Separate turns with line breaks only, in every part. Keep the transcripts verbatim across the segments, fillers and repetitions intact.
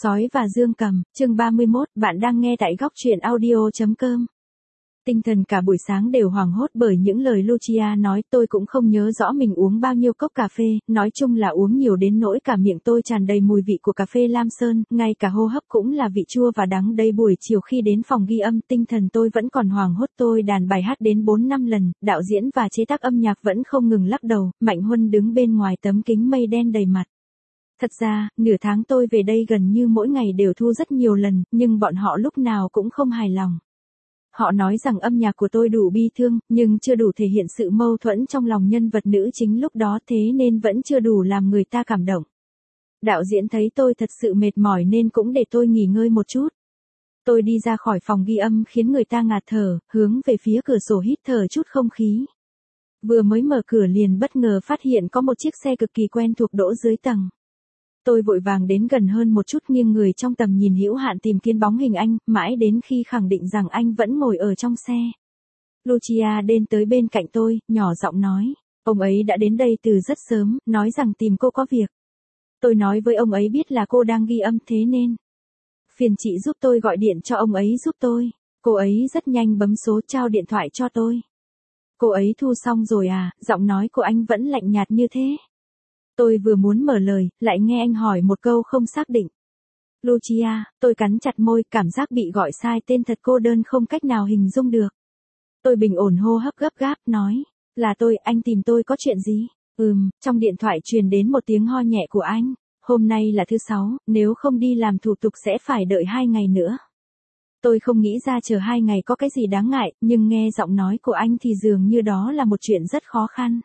Sói và Dương Cầm, chương ba mươi mốt, bạn đang nghe tại góc truyện audio chấm com. Tinh thần cả buổi sáng đều hoảng hốt bởi những lời Lucia nói, tôi cũng không nhớ rõ mình uống bao nhiêu cốc cà phê, nói chung là uống nhiều đến nỗi cả miệng tôi tràn đầy mùi vị của cà phê Lam Sơn, ngay cả hô hấp cũng là vị chua và đắng đây. Buổi chiều khi đến phòng ghi âm, tinh thần tôi vẫn còn hoảng hốt, tôi đàn bài hát đến bốn năm lần, đạo diễn và chế tác âm nhạc vẫn không ngừng lắc đầu, Mạnh Huân đứng bên ngoài tấm kính mây đen đầy mặt. Thật ra, nửa tháng tôi về đây gần như mỗi ngày đều thu rất nhiều lần, nhưng bọn họ lúc nào cũng không hài lòng. Họ nói rằng âm nhạc của tôi đủ bi thương, nhưng chưa đủ thể hiện sự mâu thuẫn trong lòng nhân vật nữ chính lúc đó, thế nên vẫn chưa đủ làm người ta cảm động. Đạo diễn thấy tôi thật sự mệt mỏi nên cũng để tôi nghỉ ngơi một chút. Tôi đi ra khỏi phòng ghi âm khiến người ta ngạt thở, hướng về phía cửa sổ hít thở chút không khí. Vừa mới mở cửa liền bất ngờ phát hiện có một chiếc xe cực kỳ quen thuộc đỗ dưới tầng. Tôi vội vàng đến gần hơn một chút, nghiêng người trong tầm nhìn hữu hạn tìm kiếm bóng hình anh, mãi đến khi khẳng định rằng anh vẫn ngồi ở trong xe. Lucia đến tới bên cạnh tôi, nhỏ giọng nói, ông ấy đã đến đây từ rất sớm, nói rằng tìm cô có việc. Tôi nói với ông ấy biết là cô đang ghi âm thế nên phiền chị giúp tôi gọi điện cho ông ấy giúp tôi. Cô ấy rất nhanh bấm số trao điện thoại cho tôi. Cô ấy thu xong rồi à, giọng nói của anh vẫn lạnh nhạt như thế. Tôi vừa muốn mở lời, lại nghe anh hỏi một câu không xác định. Lucia, tôi cắn chặt môi, cảm giác bị gọi sai tên thật cô đơn không cách nào hình dung được. Tôi bình ổn hô hấp gấp gáp, nói, là tôi, anh tìm tôi có chuyện gì? Ừm, trong điện thoại truyền đến một tiếng ho nhẹ của anh. Hôm nay là thứ sáu, nếu không đi làm thủ tục sẽ phải đợi hai ngày nữa. Tôi không nghĩ ra chờ hai ngày có cái gì đáng ngại, nhưng nghe giọng nói của anh thì dường như đó là một chuyện rất khó khăn.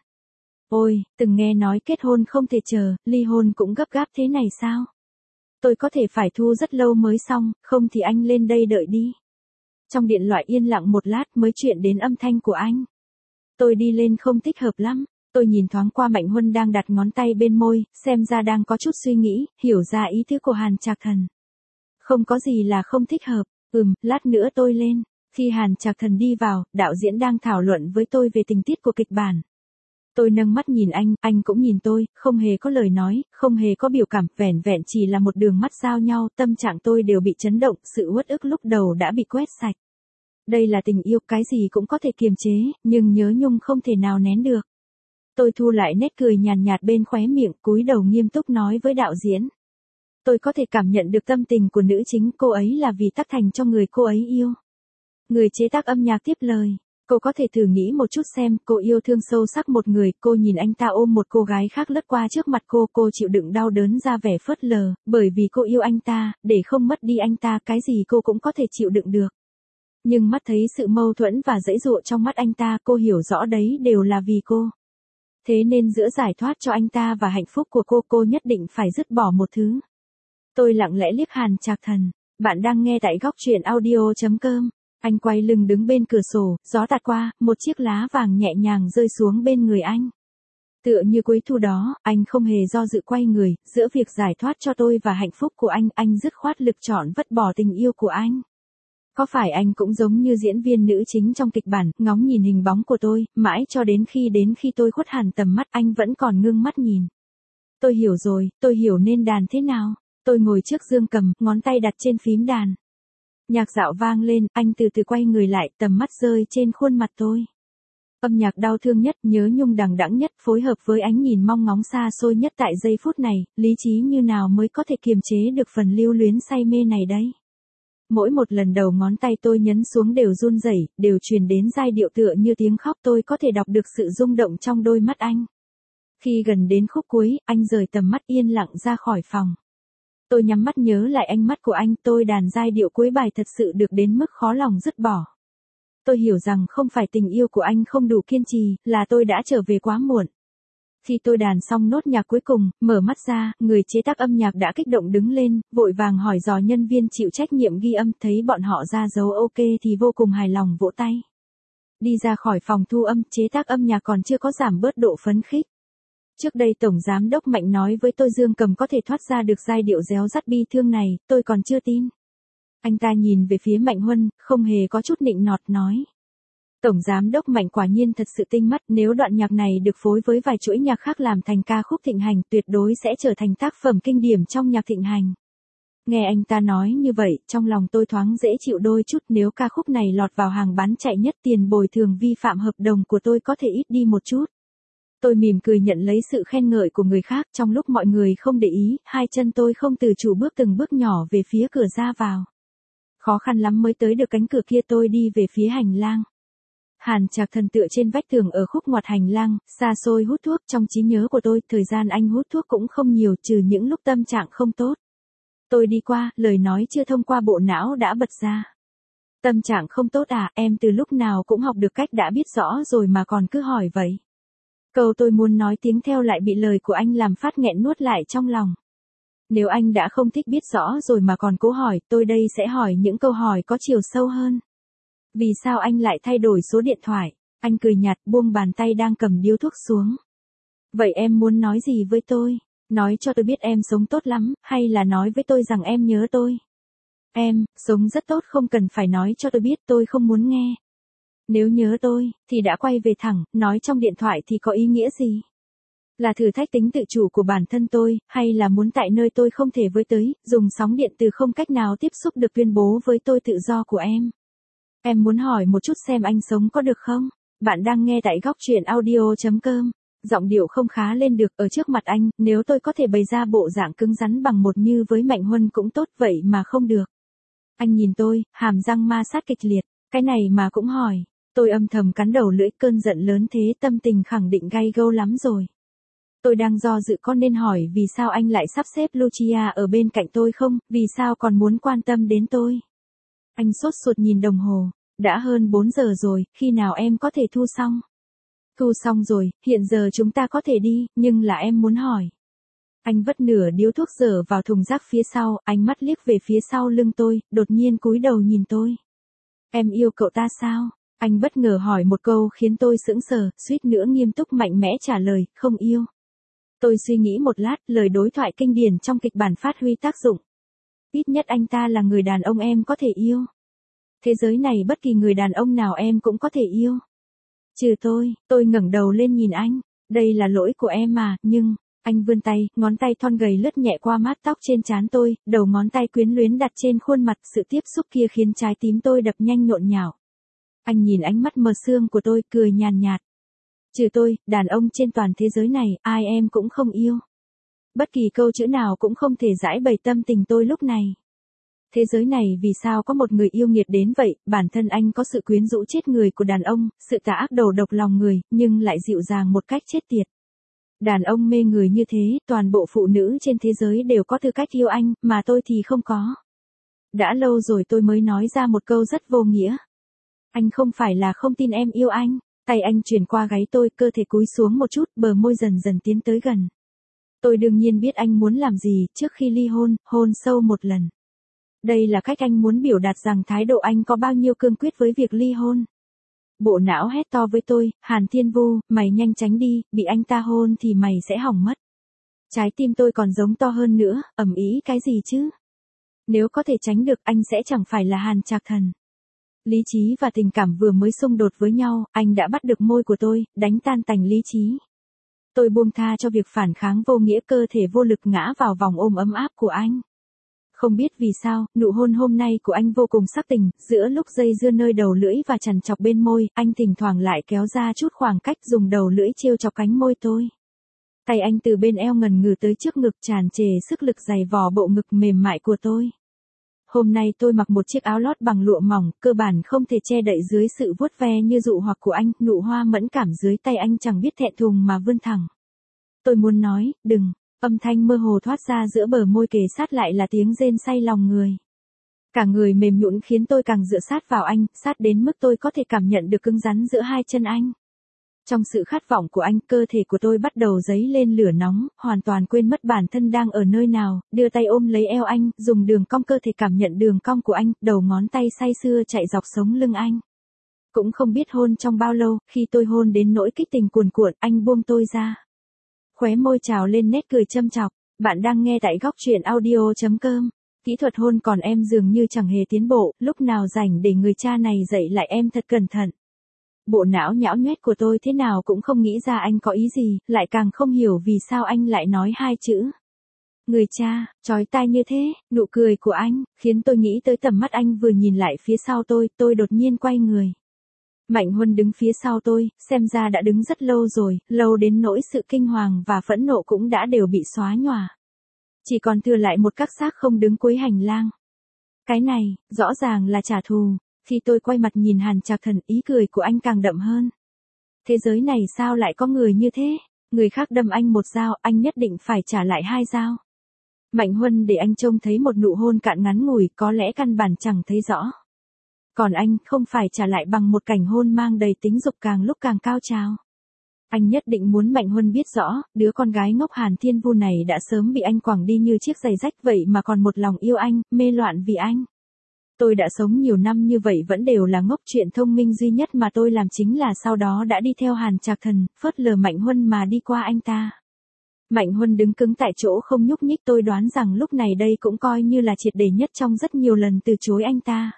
Ôi, từng nghe nói kết hôn không thể chờ, ly hôn cũng gấp gáp thế này sao? Tôi có thể phải thu rất lâu mới xong, không thì anh lên đây đợi đi. Trong điện thoại yên lặng một lát mới chuyển đến âm thanh của anh. Tôi đi lên không thích hợp lắm. Tôi nhìn thoáng qua Mạnh Huân đang đặt ngón tay bên môi, xem ra đang có chút suy nghĩ, hiểu ra ý tứ của Hàn Trạc Thần. Không có gì là không thích hợp, ừm, lát nữa tôi lên. Khi Hàn Trạc Thần đi vào, đạo diễn đang thảo luận với tôi về tình tiết của kịch bản. Tôi nâng mắt nhìn anh, anh cũng nhìn tôi, không hề có lời nói, không hề có biểu cảm, vẻn vẹn chỉ là một đường mắt giao nhau, tâm trạng tôi đều bị chấn động, sự uất ức lúc đầu đã bị quét sạch. Đây là tình yêu, cái gì cũng có thể kiềm chế, nhưng nhớ nhung không thể nào nén được. Tôi thu lại nét cười nhàn nhạt bên khóe miệng, cúi đầu nghiêm túc nói với đạo diễn. Tôi có thể cảm nhận được tâm tình của nữ chính, cô ấy là vì tác thành cho người cô ấy yêu. Người chế tác âm nhạc tiếp lời. Cô có thể thử nghĩ một chút xem, cô yêu thương sâu sắc một người, cô nhìn anh ta ôm một cô gái khác lướt qua trước mặt cô, cô chịu đựng đau đớn ra vẻ phớt lờ, bởi vì cô yêu anh ta, để không mất đi anh ta, cái gì cô cũng có thể chịu đựng được. Nhưng mắt thấy sự mâu thuẫn và giãy giụa trong mắt anh ta, cô hiểu rõ đấy đều là vì cô. Thế nên giữa giải thoát cho anh ta và hạnh phúc của cô, cô nhất định phải dứt bỏ một thứ. Tôi lặng lẽ liếc Hàn Trạc Thần, bạn đang nghe tại góc truyện audio chấm com. Anh quay lưng đứng bên cửa sổ, gió tạt qua, một chiếc lá vàng nhẹ nhàng rơi xuống bên người anh. Tựa như cuối thu đó, anh không hề do dự quay người, giữa việc giải thoát cho tôi và hạnh phúc của anh, anh dứt khoát lực chọn vứt bỏ tình yêu của anh. Có phải anh cũng giống như diễn viên nữ chính trong kịch bản, ngóng nhìn hình bóng của tôi, mãi cho đến khi đến khi tôi khuất hẳn tầm mắt anh vẫn còn ngưng mắt nhìn. Tôi hiểu rồi, tôi hiểu nên đàn thế nào. Tôi ngồi trước dương cầm, ngón tay đặt trên phím đàn. Nhạc dạo vang lên, anh từ từ quay người lại, tầm mắt rơi trên khuôn mặt tôi. Âm nhạc đau thương nhất, nhớ nhung đằng đẵng nhất, phối hợp với ánh nhìn mong ngóng xa xôi nhất tại giây phút này, lý trí như nào mới có thể kiềm chế được phần lưu luyến say mê này đấy. Mỗi một lần đầu ngón tay tôi nhấn xuống đều run rẩy, đều truyền đến giai điệu tựa như tiếng khóc, tôi có thể đọc được sự rung động trong đôi mắt anh. Khi gần đến khúc cuối, anh rời tầm mắt yên lặng ra khỏi phòng. Tôi nhắm mắt nhớ lại ánh mắt của anh, tôi đàn giai điệu cuối bài thật sự được đến mức khó lòng dứt bỏ. Tôi hiểu rằng không phải tình yêu của anh không đủ kiên trì, là tôi đã trở về quá muộn. Khi tôi đàn xong nốt nhạc cuối cùng, mở mắt ra, người chế tác âm nhạc đã kích động đứng lên, vội vàng hỏi dò nhân viên chịu trách nhiệm ghi âm, thấy bọn họ ra dấu ok thì vô cùng hài lòng vỗ tay. Đi ra khỏi phòng thu âm, chế tác âm nhạc còn chưa có giảm bớt độ phấn khích. Trước đây Tổng Giám Đốc Mạnh nói với tôi Dương Cầm có thể thoát ra được giai điệu réo rắt bi thương này, tôi còn chưa tin. Anh ta nhìn về phía Mạnh Huân, không hề có chút nịnh nọt nói. Tổng Giám Đốc Mạnh quả nhiên thật sự tinh mắt, nếu đoạn nhạc này được phối với vài chuỗi nhạc khác làm thành ca khúc thịnh hành, tuyệt đối sẽ trở thành tác phẩm kinh điển trong nhạc thịnh hành. Nghe anh ta nói như vậy, trong lòng tôi thoáng dễ chịu đôi chút, nếu ca khúc này lọt vào hàng bán chạy nhất tiền bồi thường vi phạm hợp đồng của tôi có thể ít đi một chút. Tôi mỉm cười nhận lấy sự khen ngợi của người khác, trong lúc mọi người không để ý, hai chân tôi không tự chủ bước từng bước nhỏ về phía cửa ra vào. Khó khăn lắm mới tới được cánh cửa kia, tôi đi về phía hành lang. Hàn Trạc Thần tựa trên vách tường ở khúc ngoặt hành lang, xa xôi hút thuốc. Trong trí nhớ của tôi, thời gian anh hút thuốc cũng không nhiều, trừ những lúc tâm trạng không tốt. Tôi đi qua, lời nói chưa thông qua bộ não đã bật ra. Tâm trạng không tốt à, em từ lúc nào cũng học được cách đã biết rõ rồi mà còn cứ hỏi vậy. Câu tôi muốn nói tiếng theo lại bị lời của anh làm phát nghẹn nuốt lại trong lòng. Nếu anh đã không thích biết rõ rồi mà còn cố hỏi, tôi đây sẽ hỏi những câu hỏi có chiều sâu hơn. Vì sao anh lại thay đổi số điện thoại? Anh cười nhạt buông bàn tay đang cầm điếu thuốc xuống. Vậy em muốn nói gì với tôi? Nói cho tôi biết em sống tốt lắm, hay là nói với tôi rằng em nhớ tôi? Em, sống rất tốt, không cần phải nói cho tôi biết, tôi không muốn nghe. Nếu nhớ tôi, thì đã quay về thẳng, nói trong điện thoại thì có ý nghĩa gì? Là thử thách tính tự chủ của bản thân tôi, hay là muốn tại nơi tôi không thể với tới, dùng sóng điện từ không cách nào tiếp xúc được tuyên bố với tôi tự do của em? Em muốn hỏi một chút xem anh sống có được không? Bạn đang nghe tại góc truyện audio chấm com. Giọng điệu không khá lên được, ở trước mặt anh, nếu tôi có thể bày ra bộ dạng cứng rắn bằng một như với Mạnh Huân cũng tốt, vậy mà không được. Anh nhìn tôi, hàm răng ma sát kịch liệt, cái này mà cũng hỏi. Tôi âm thầm cắn đầu lưỡi, cơn giận lớn thế, tâm tình khẳng định gay gâu lắm rồi. Tôi đang do dự có nên hỏi vì sao anh lại sắp xếp Lucia ở bên cạnh tôi không, vì sao còn muốn quan tâm đến tôi. Anh sốt ruột nhìn đồng hồ, đã hơn bốn giờ rồi, khi nào em có thể thu xong? Thu xong rồi, hiện giờ chúng ta có thể đi, nhưng là em muốn hỏi. Anh vất nửa điếu thuốc dở vào thùng rác phía sau, ánh mắt liếc về phía sau lưng tôi, đột nhiên cúi đầu nhìn tôi. Em yêu cậu ta sao? Anh bất ngờ hỏi một câu khiến tôi sững sờ, suýt nữa nghiêm túc mạnh mẽ trả lời, không yêu. Tôi suy nghĩ một lát, lời đối thoại kinh điển trong kịch bản phát huy tác dụng. Ít nhất anh ta là người đàn ông em có thể yêu. Thế giới này bất kỳ người đàn ông nào em cũng có thể yêu. Trừ tôi, tôi ngẩng đầu lên nhìn anh. Đây là lỗi của em mà, nhưng... Anh vươn tay, ngón tay thon gầy lướt nhẹ qua mát tóc trên trán tôi, đầu ngón tay quyến luyến đặt trên khuôn mặt, sự tiếp xúc kia khiến trái tim tôi đập nhanh nhộn nhạo. Anh nhìn ánh mắt mờ sương của tôi, cười nhàn nhạt. Trừ tôi, đàn ông trên toàn thế giới này, ai em cũng không yêu. Bất kỳ câu chữ nào cũng không thể giải bày tâm tình tôi lúc này. Thế giới này vì sao có một người yêu nghiệt đến vậy, bản thân anh có sự quyến rũ chết người của đàn ông, sự tà ác đầu độc lòng người, nhưng lại dịu dàng một cách chết tiệt. Đàn ông mê người như thế, toàn bộ phụ nữ trên thế giới đều có tư cách yêu anh, mà tôi thì không có. Đã lâu rồi tôi mới nói ra một câu rất vô nghĩa. Anh không phải là không tin em yêu anh. Tay anh chuyển qua gáy tôi, cơ thể cúi xuống một chút, bờ môi dần dần tiến tới gần. Tôi đương nhiên biết anh muốn làm gì, trước khi ly hôn, hôn sâu một lần. Đây là cách anh muốn biểu đạt rằng thái độ anh có bao nhiêu cương quyết với việc ly hôn. Bộ não hét to với tôi, Hàn Thiên Vu, mày nhanh tránh đi, bị anh ta hôn thì mày sẽ hỏng mất. Trái tim tôi còn giống to hơn nữa, ầm ĩ cái gì chứ? Nếu có thể tránh được anh sẽ chẳng phải là Hàn Trạc Thần. Lý trí và tình cảm vừa mới xung đột với nhau, anh đã bắt được môi của tôi, đánh tan tành lý trí. Tôi buông tha cho việc phản kháng vô nghĩa, cơ thể vô lực ngã vào vòng ôm ấm áp của anh. Không biết vì sao, nụ hôn hôm nay của anh vô cùng sắc tình, giữa lúc dây dưa nơi đầu lưỡi và chằn chọc bên môi, anh thỉnh thoảng lại kéo ra chút khoảng cách dùng đầu lưỡi trêu chọc cánh môi tôi. Tay anh từ bên eo ngần ngừ tới trước ngực, tràn trề sức lực giày vò bộ ngực mềm mại của tôi. Hôm nay tôi mặc một chiếc áo lót bằng lụa mỏng, cơ bản không thể che đậy dưới sự vuốt ve như dụ hoặc của anh, nụ hoa mẫn cảm dưới tay anh chẳng biết thẹn thùng mà vươn thẳng. Tôi muốn nói, đừng, âm thanh mơ hồ thoát ra giữa bờ môi, kề sát lại là tiếng rên say lòng người. Cả người mềm nhũn khiến tôi càng dựa sát vào anh, sát đến mức tôi có thể cảm nhận được cứng rắn giữa hai chân anh. Trong sự khát vọng của anh, cơ thể của tôi bắt đầu dấy lên lửa nóng, hoàn toàn quên mất bản thân đang ở nơi nào, đưa tay ôm lấy eo anh, dùng đường cong cơ thể cảm nhận đường cong của anh, đầu ngón tay say sưa chạy dọc sống lưng anh. Cũng không biết hôn trong bao lâu, khi tôi hôn đến nỗi kích tình cuồn cuộn, anh buông tôi ra. Khóe môi trào lên nét cười châm chọc. Bạn đang nghe tại góc truyện audio chấm com. Kỹ thuật hôn còn em dường như chẳng hề tiến bộ, lúc nào rảnh để người cha này dạy lại em thật cẩn thận. Bộ não nhão nhoét của tôi thế nào cũng không nghĩ ra anh có ý gì, lại càng không hiểu vì sao anh lại nói hai chữ. Người cha, chói tai như thế, nụ cười của anh, khiến tôi nghĩ tới tầm mắt anh vừa nhìn lại phía sau tôi, tôi đột nhiên quay người. Mạnh Huân đứng phía sau tôi, xem ra đã đứng rất lâu rồi, lâu đến nỗi sự kinh hoàng và phẫn nộ cũng đã đều bị xóa nhòa. Chỉ còn thừa lại một các xác không đứng cuối hành lang. Cái này, rõ ràng là trả thù. Khi tôi quay mặt nhìn Hàn Trạc Thần, ý cười của anh càng đậm hơn. Thế giới này sao lại có người như thế? Người khác đâm anh một dao, anh nhất định phải trả lại hai dao. Mạnh Huân để anh trông thấy một nụ hôn cạn ngắn ngủi, có lẽ căn bản chẳng thấy rõ. Còn anh, không phải trả lại bằng một cảnh hôn mang đầy tính dục càng lúc càng cao trào. Anh nhất định muốn Mạnh Huân biết rõ, đứa con gái ngốc Hàn Thiên Vu này đã sớm bị anh quẳng đi như chiếc giày rách vậy mà còn một lòng yêu anh, mê loạn vì anh. Tôi đã sống nhiều năm như vậy vẫn đều là ngốc, chuyện thông minh duy nhất mà tôi làm chính là sau đó đã đi theo Hàn Trạc Thần, phớt lờ Mạnh Huân mà đi qua anh ta. Mạnh Huân đứng cứng tại chỗ không nhúc nhích, tôi đoán rằng lúc này đây cũng coi như là triệt để nhất trong rất nhiều lần từ chối anh ta.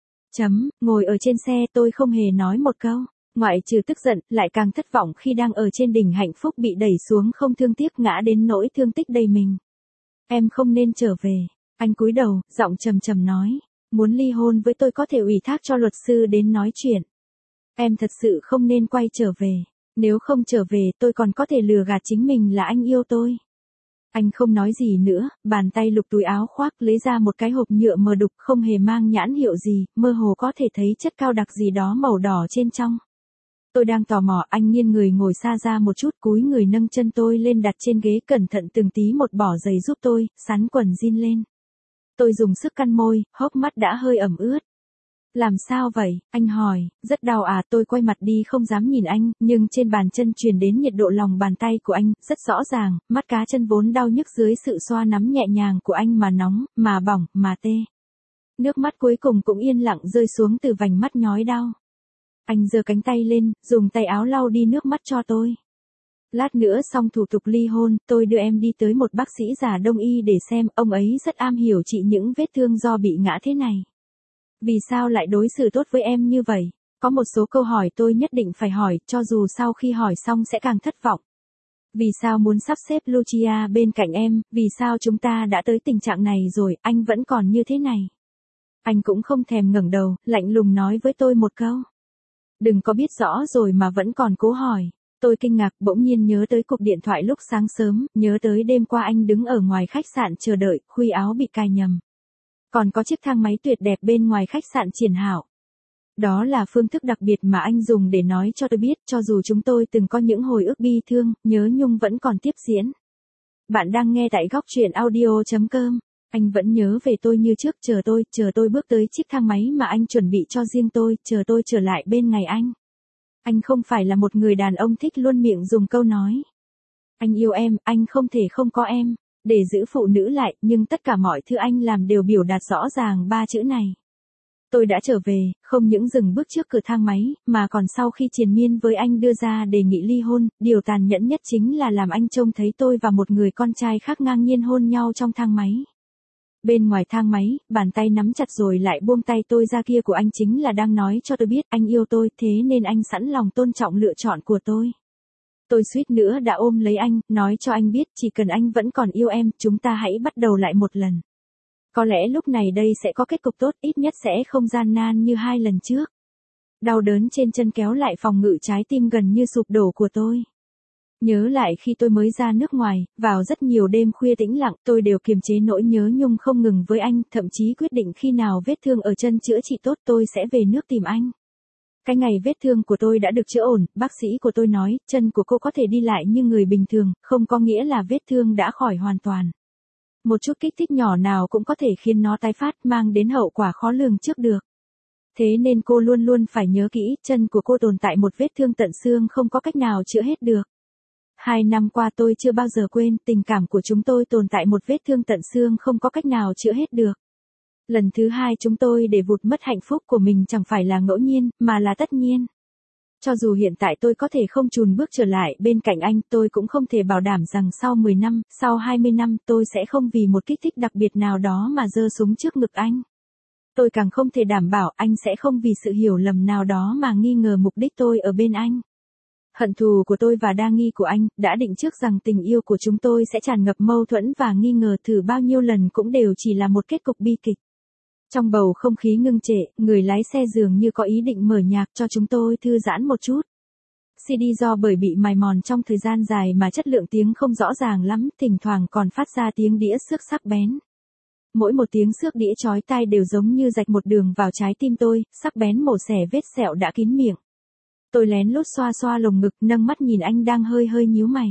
Chấm, ngồi ở trên xe tôi không hề nói một câu, ngoại trừ tức giận, lại càng thất vọng khi đang ở trên đỉnh hạnh phúc bị đẩy xuống không thương tiếc ngã đến nỗi thương tích đầy mình. Em không nên trở về, anh cúi đầu, giọng trầm trầm nói, muốn ly hôn với tôi có thể ủy thác cho luật sư đến nói chuyện. Em thật sự không nên quay trở về, nếu không trở về tôi còn có thể lừa gạt chính mình là anh yêu tôi. Anh không nói gì nữa, bàn tay lục túi áo khoác lấy ra một cái hộp nhựa mờ đục không hề mang nhãn hiệu gì, mơ hồ có thể thấy chất cao đặc gì đó màu đỏ trên trong. Tôi đang tò mò, anh nghiêng người ngồi xa ra một chút, cúi người nâng chân tôi lên đặt trên ghế, cẩn thận từng tí một bỏ giày giúp tôi, sắn quần jean lên. Tôi dùng sức căn môi, hốc mắt đã hơi ẩm ướt. Làm sao vậy, anh hỏi, rất đau à, tôi quay mặt đi không dám nhìn anh, nhưng trên bàn chân truyền đến nhiệt độ lòng bàn tay của anh, rất rõ ràng, mắt cá chân vốn đau nhức dưới sự xoa nắm nhẹ nhàng của anh mà nóng, mà bỏng, mà tê. Nước mắt cuối cùng cũng yên lặng rơi xuống từ vành mắt nhói đau. Anh giơ cánh tay lên, dùng tay áo lau đi nước mắt cho tôi. Lát nữa xong thủ tục ly hôn, tôi đưa em đi tới một bác sĩ già đông y để xem, ông ấy rất am hiểu trị những vết thương do bị ngã thế này. Vì sao lại đối xử tốt với em như vậy? Có một số câu hỏi tôi nhất định phải hỏi, cho dù sau khi hỏi xong sẽ càng thất vọng. Vì sao muốn sắp xếp Lucia bên cạnh em, vì sao chúng ta đã tới tình trạng này rồi, anh vẫn còn như thế này? Anh cũng không thèm ngẩng đầu, lạnh lùng nói với tôi một câu. Đừng có biết rõ rồi mà vẫn còn cố hỏi. Tôi kinh ngạc, bỗng nhiên nhớ tới cuộc điện thoại lúc sáng sớm, nhớ tới đêm qua anh đứng ở ngoài khách sạn chờ đợi, khuy áo bị cài nhầm. Còn có chiếc thang máy tuyệt đẹp bên ngoài khách sạn Triển Hảo. Đó là phương thức đặc biệt mà anh dùng để nói cho tôi biết, cho dù chúng tôi từng có những hồi ức bi thương, nhớ nhung vẫn còn tiếp diễn. Bạn đang nghe tại góc truyện audio chấm com. Anh vẫn nhớ về tôi như trước, chờ tôi, chờ tôi bước tới chiếc thang máy mà anh chuẩn bị cho riêng tôi, chờ tôi trở lại bên ngày anh. Anh không phải là một người đàn ông thích luôn miệng dùng câu nói. Anh yêu em, anh không thể không có em. Để giữ phụ nữ lại, nhưng tất cả mọi thứ anh làm đều biểu đạt rõ ràng ba chữ này. Tôi đã trở về, không những dừng bước trước cửa thang máy, mà còn sau khi triền miên với anh đưa ra đề nghị ly hôn, điều tàn nhẫn nhất chính là làm anh trông thấy tôi và một người con trai khác ngang nhiên hôn nhau trong thang máy. Bên ngoài thang máy, bàn tay nắm chặt rồi lại buông tay tôi ra kia của anh chính là đang nói cho tôi biết anh yêu tôi, thế nên anh sẵn lòng tôn trọng lựa chọn của tôi. Tôi suýt nữa đã ôm lấy anh, nói cho anh biết chỉ cần anh vẫn còn yêu em, chúng ta hãy bắt đầu lại một lần. Có lẽ lúc này đây sẽ có kết cục tốt, ít nhất sẽ không gian nan như hai lần trước. Đau đớn trên chân kéo lại phòng ngự trái tim gần như sụp đổ của tôi. Nhớ lại khi tôi mới ra nước ngoài, vào rất nhiều đêm khuya tĩnh lặng, tôi đều kiềm chế nỗi nhớ nhung không ngừng với anh, thậm chí quyết định khi nào vết thương ở chân chữa trị tốt tôi sẽ về nước tìm anh. Cái ngày vết thương của tôi đã được chữa ổn, bác sĩ của tôi nói, chân của cô có thể đi lại như người bình thường, không có nghĩa là vết thương đã khỏi hoàn toàn. Một chút kích thích nhỏ nào cũng có thể khiến nó tái phát, mang đến hậu quả khó lường trước được. Thế nên cô luôn luôn phải nhớ kỹ, chân của cô tồn tại một vết thương tận xương không có cách nào chữa hết được. Hai năm qua tôi chưa bao giờ quên, tình cảm của chúng tôi tồn tại một vết thương tận xương không có cách nào chữa hết được. Lần thứ hai chúng tôi để vụt mất hạnh phúc của mình chẳng phải là ngẫu nhiên, mà là tất nhiên. Cho dù hiện tại tôi có thể không chùn bước trở lại bên cạnh anh, tôi cũng không thể bảo đảm rằng sau mười năm, sau hai mươi năm, tôi sẽ không vì một kích thích đặc biệt nào đó mà giơ súng trước ngực anh. Tôi càng không thể đảm bảo anh sẽ không vì sự hiểu lầm nào đó mà nghi ngờ mục đích tôi ở bên anh. Hận thù của tôi và đa nghi của anh, đã định trước rằng tình yêu của chúng tôi sẽ tràn ngập mâu thuẫn và nghi ngờ thử bao nhiêu lần cũng đều chỉ là một kết cục bi kịch. Trong bầu không khí ngưng trệ, người lái xe dường như có ý định mở nhạc cho chúng tôi thư giãn một chút. xê đê do bởi bị mài mòn trong thời gian dài mà chất lượng tiếng không rõ ràng lắm, thỉnh thoảng còn phát ra tiếng đĩa xước sắc bén. Mỗi một tiếng xước đĩa chói tai đều giống như rạch một đường vào trái tim tôi, sắc bén mổ xẻ vết sẹo đã kín miệng. Tôi lén lút xoa xoa lồng ngực, nâng mắt nhìn anh đang hơi hơi nhíu mày.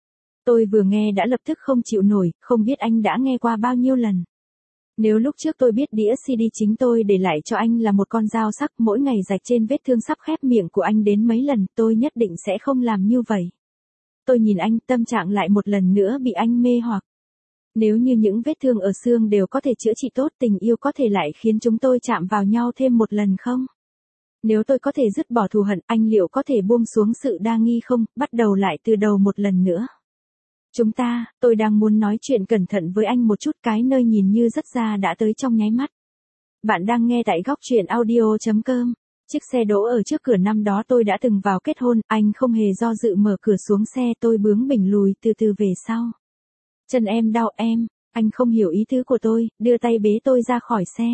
Tôi vừa nghe đã lập tức không chịu nổi, không biết anh đã nghe qua bao nhiêu lần. Nếu lúc trước tôi biết đĩa xê đê chính tôi để lại cho anh là một con dao sắc mỗi ngày rạch trên vết thương sắp khép miệng của anh đến mấy lần, tôi nhất định sẽ không làm như vậy. Tôi nhìn anh, tâm trạng lại một lần nữa bị anh mê hoặc. Nếu như những vết thương ở xương đều có thể chữa trị tốt, tình yêu có thể lại khiến chúng tôi chạm vào nhau thêm một lần không? Nếu tôi có thể dứt bỏ thù hận, anh liệu có thể buông xuống sự đa nghi không, bắt đầu lại từ đầu một lần nữa? Chúng ta, tôi đang muốn nói chuyện cẩn thận với anh một chút, cái nơi nhìn như rất xa đã tới trong nháy mắt. Bạn đang nghe tại góc truyện audio chấm com. Chiếc xe đỗ ở trước cửa năm đó tôi đã từng vào kết hôn, anh không hề do dự mở cửa xuống xe, tôi bướng bỉnh lùi từ từ về sau. Chân em đau em, anh không hiểu ý tứ của tôi, đưa tay bế tôi ra khỏi xe.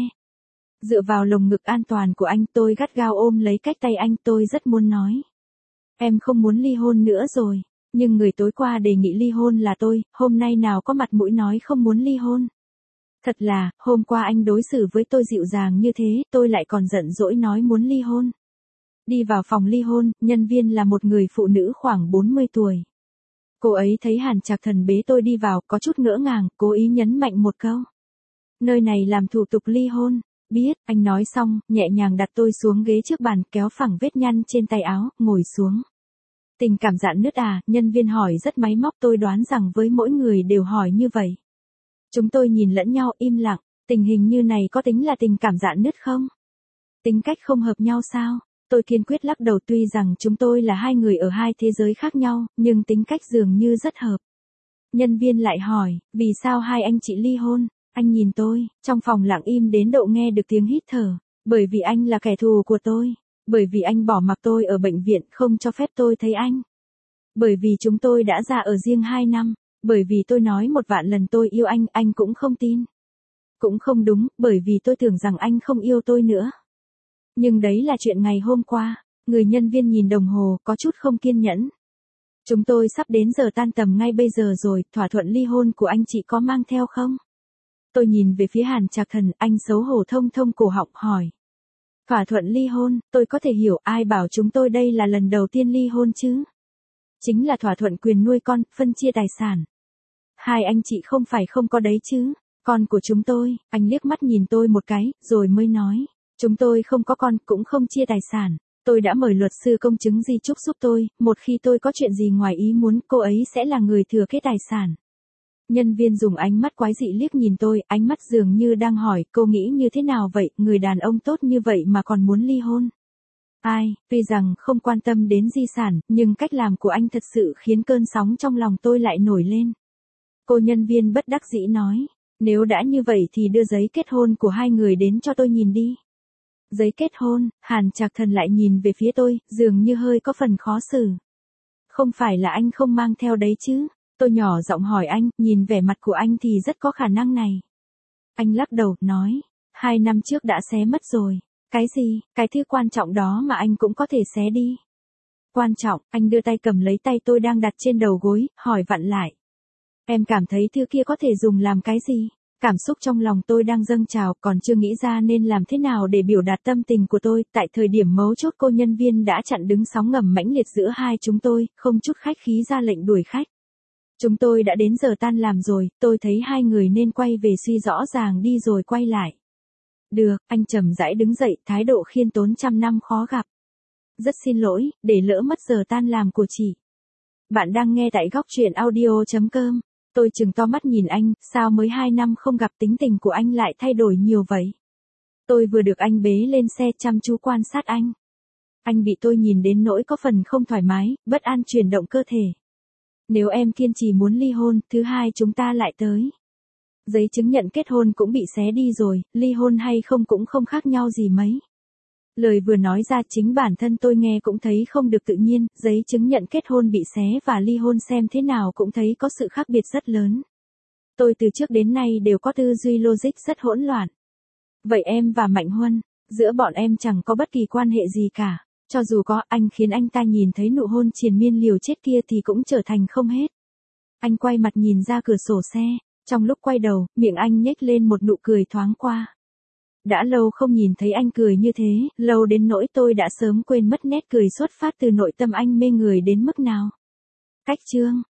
Dựa vào lồng ngực an toàn của anh, tôi gắt gao ôm lấy cách tay anh, tôi rất muốn nói. Em không muốn ly hôn nữa rồi, nhưng người tối qua đề nghị ly hôn là tôi, hôm nay nào có mặt mũi nói không muốn ly hôn. Thật là, hôm qua anh đối xử với tôi dịu dàng như thế, tôi lại còn giận dỗi nói muốn ly hôn. Đi vào phòng ly hôn, nhân viên là một người phụ nữ khoảng bốn mươi tuổi. Cô ấy thấy Hàn Trạc Thần bế tôi đi vào, có chút ngỡ ngàng, cố ý nhấn mạnh một câu. Nơi này làm thủ tục ly hôn. Biết, anh nói xong, nhẹ nhàng đặt tôi xuống ghế trước bàn, kéo phẳng vết nhăn trên tay áo, ngồi xuống. Tình cảm rạn nứt à, nhân viên hỏi rất máy móc, tôi đoán rằng với mỗi người đều hỏi như vậy. Chúng tôi nhìn lẫn nhau im lặng, tình hình như này có tính là tình cảm rạn nứt không? Tính cách không hợp nhau sao? Tôi kiên quyết lắc đầu, tuy rằng chúng tôi là hai người ở hai thế giới khác nhau, nhưng tính cách dường như rất hợp. Nhân viên lại hỏi, vì sao hai anh chị ly hôn? Anh nhìn tôi, trong phòng lặng im đến độ nghe được tiếng hít thở. Bởi vì anh là kẻ thù của tôi. Bởi vì anh bỏ mặc tôi ở bệnh viện, không cho phép tôi thấy anh. Bởi vì chúng tôi đã ra ở riêng hai năm. Bởi vì tôi nói một vạn lần tôi yêu anh, anh cũng không tin. Cũng không đúng, bởi vì tôi tưởng rằng anh không yêu tôi nữa. Nhưng đấy là chuyện ngày hôm qua. Người nhân viên nhìn đồng hồ, có chút không kiên nhẫn. Chúng tôi sắp đến giờ tan tầm ngay bây giờ rồi, thỏa thuận ly hôn của anh chị có mang theo không? Tôi nhìn về phía Hàn Trạc Thần, anh xấu hổ thông thông cổ họng hỏi. Thỏa thuận ly hôn, tôi có thể hiểu, ai bảo chúng tôi đây là lần đầu tiên ly hôn chứ? Chính là thỏa thuận quyền nuôi con, phân chia tài sản. Hai anh chị không phải không có đấy chứ, con của chúng tôi, anh liếc mắt nhìn tôi một cái, rồi mới nói. Chúng tôi không có con, cũng không chia tài sản. Tôi đã mời luật sư công chứng di chúc giúp tôi, một khi tôi có chuyện gì ngoài ý muốn, cô ấy sẽ là người thừa kế tài sản. Nhân viên dùng ánh mắt quái dị liếc nhìn tôi, ánh mắt dường như đang hỏi, cô nghĩ như thế nào vậy, người đàn ông tốt như vậy mà còn muốn ly hôn. Ai, tuy rằng không quan tâm đến di sản, nhưng cách làm của anh thật sự khiến cơn sóng trong lòng tôi lại nổi lên. Cô nhân viên bất đắc dĩ nói, nếu đã như vậy thì đưa giấy kết hôn của hai người đến cho tôi nhìn đi. Giấy kết hôn, Hàn Trạc Thần lại nhìn về phía tôi, dường như hơi có phần khó xử. Không phải là anh không mang theo đấy chứ? Tôi nhỏ giọng hỏi anh, nhìn vẻ mặt của anh thì rất có khả năng này. Anh lắc đầu, nói, hai năm trước đã xé mất rồi. Cái gì, cái thứ quan trọng đó mà anh cũng có thể xé đi. Quan trọng, anh đưa tay cầm lấy tay tôi đang đặt trên đầu gối, hỏi vặn lại. Em cảm thấy thứ kia có thể dùng làm cái gì? Cảm xúc trong lòng tôi đang dâng trào, còn chưa nghĩ ra nên làm thế nào để biểu đạt tâm tình của tôi. Tại thời điểm mấu chốt cô nhân viên đã chặn đứng sóng ngầm mãnh liệt giữa hai chúng tôi, không chút khách khí ra lệnh đuổi khách. Chúng tôi đã đến giờ tan làm rồi, tôi thấy hai người nên quay về suy rõ ràng đi rồi quay lại. Được, anh chậm rãi đứng dậy, thái độ khiêm tốn trăm năm khó gặp. Rất xin lỗi, để lỡ mất giờ tan làm của chị. Bạn đang nghe tại góc truyện audio chấm com. Tôi trừng to mắt nhìn anh, sao mới hai năm không gặp tính tình của anh lại thay đổi nhiều vậy? Tôi vừa được anh bế lên xe chăm chú quan sát anh. Anh bị tôi nhìn đến nỗi có phần không thoải mái, bất an chuyển động cơ thể. Nếu em kiên trì muốn ly hôn, thứ hai chúng ta lại tới. Giấy chứng nhận kết hôn cũng bị xé đi rồi, ly hôn hay không cũng không khác nhau gì mấy. Lời vừa nói ra chính bản thân tôi nghe cũng thấy không được tự nhiên, giấy chứng nhận kết hôn bị xé và ly hôn xem thế nào cũng thấy có sự khác biệt rất lớn. Tôi từ trước đến nay đều có tư duy logic rất hỗn loạn. Vậy em và Mạnh Huân, giữa bọn em chẳng có bất kỳ quan hệ gì cả. Cho dù có, anh khiến anh ta nhìn thấy nụ hôn triền miên liều chết kia thì cũng trở thành không hết. Anh quay mặt nhìn ra cửa sổ xe, trong lúc quay đầu, miệng anh nhếch lên một nụ cười thoáng qua. Đã lâu không nhìn thấy anh cười như thế, lâu đến nỗi tôi đã sớm quên mất nét cười xuất phát từ nội tâm anh mê người đến mức nào. Cách chương